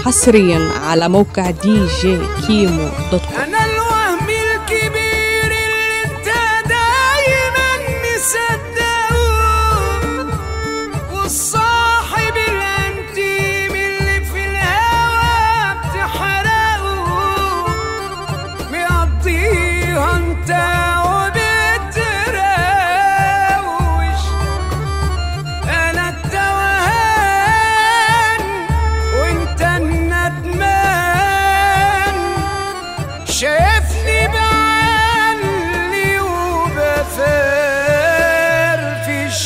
حصريا على موقع دي جي كيمو دوت كوم. أنا الوهم الكبير اللي انت دايما مصدقه، والصاحب الانتيم اللي في الهوا بتحرقه، مقضيها انت وبتراوش. أنا التوهان وانت الندمان، شايفني بعلي وبفرفش.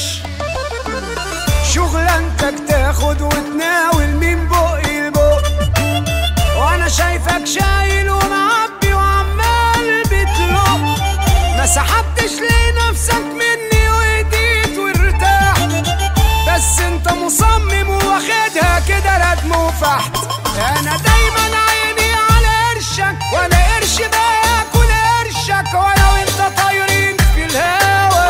شغلانتك تاخد وتناول من بقي لبق، وانا شايفك شايل ومعبي وعمال بتلق. ما سحبتش لنفسك مني وهديت وارتحت، بس انت مصمم واخدها كده ردم وفحت. انا دايما عيني على قرشك، ولا قرش باكل قرشك، ولا وانت طايرين في الهوا،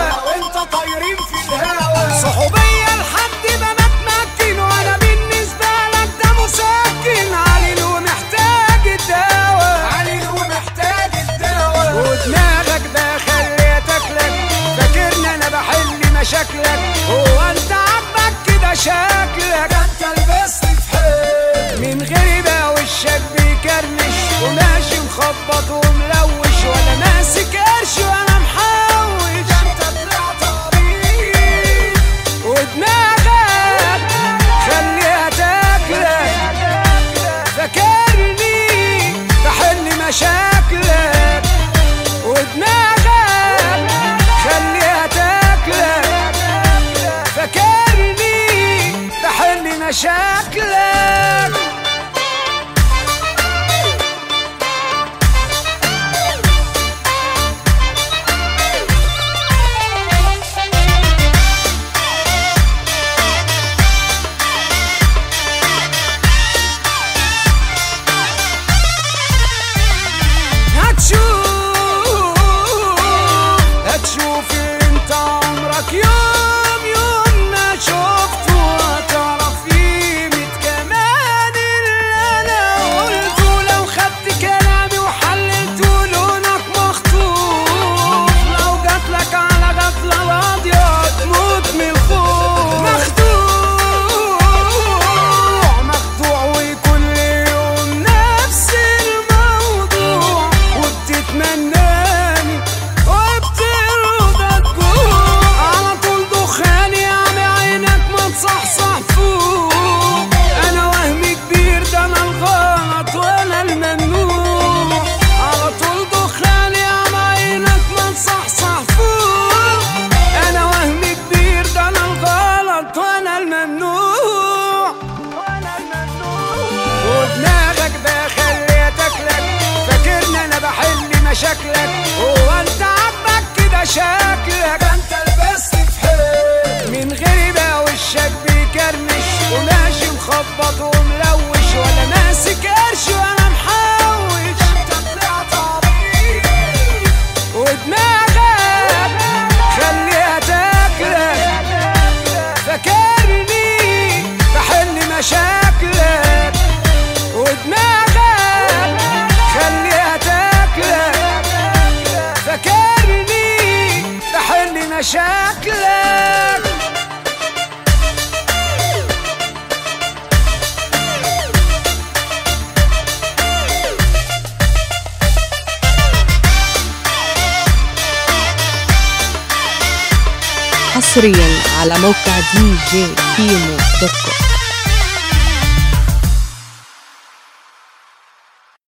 صحوبية لحد ما بتمكن، وانا بالنسبة لك ده مسكن. عليل ومحتاج الدواء، ودماغك ده خليتك لك، فاكرني انا بحل مشاكلك. هو انت عاجبك كده شكلك؟ ده انت لبست في حيل من غير بقى وشك بيكرمش، وماشي مخبط وملوش، ولا ماسك قرش وانا محوش. ده انت طلعت عبيط، ودماغك خليها تاكلك، فاكرني بحل مشاكلك. ودماغك خليها تاكلك، فاكرني بحل مشاكلك. هتشوف انت عمرك يوم ما شفته، هتعرف قيمة كمان اللي انا قلته. لو خدت كلامي وحللته لونك مخطوف، لو جاتلك على غفلة راضية هتموت من الخوف. مخدوع وكل يوم نفس الموضوع، وبتتمناني وبترضى تجوع. على طول دخاني عم عينك ما تصحصح فوق. انا وهمي كبير ده انا الغلط وانا الممنوع. على طول دخاني عم عينك ما تصحصح فوق. انا وهمي كبير ده انا الغلط وانا الممنوع. ودماغك ده خليتك لك، فاكرني انا بحل مشاكلك. هو انت عاجبك كده شكلك؟ ده انت لبست في حيل من غير بقى وشك بيكرمش، وماشي مخبط وملوش، ولا ماسك قرش وانا محوش. ده انت طلعت عبيط، ودماغك خليها تاكلك، فاكرني بحل مشاكلك. ودماغك خليها تاكلك، فاكرني بحل مشاكلك. حصريا على موقع دي جي كيمو دوت كوم.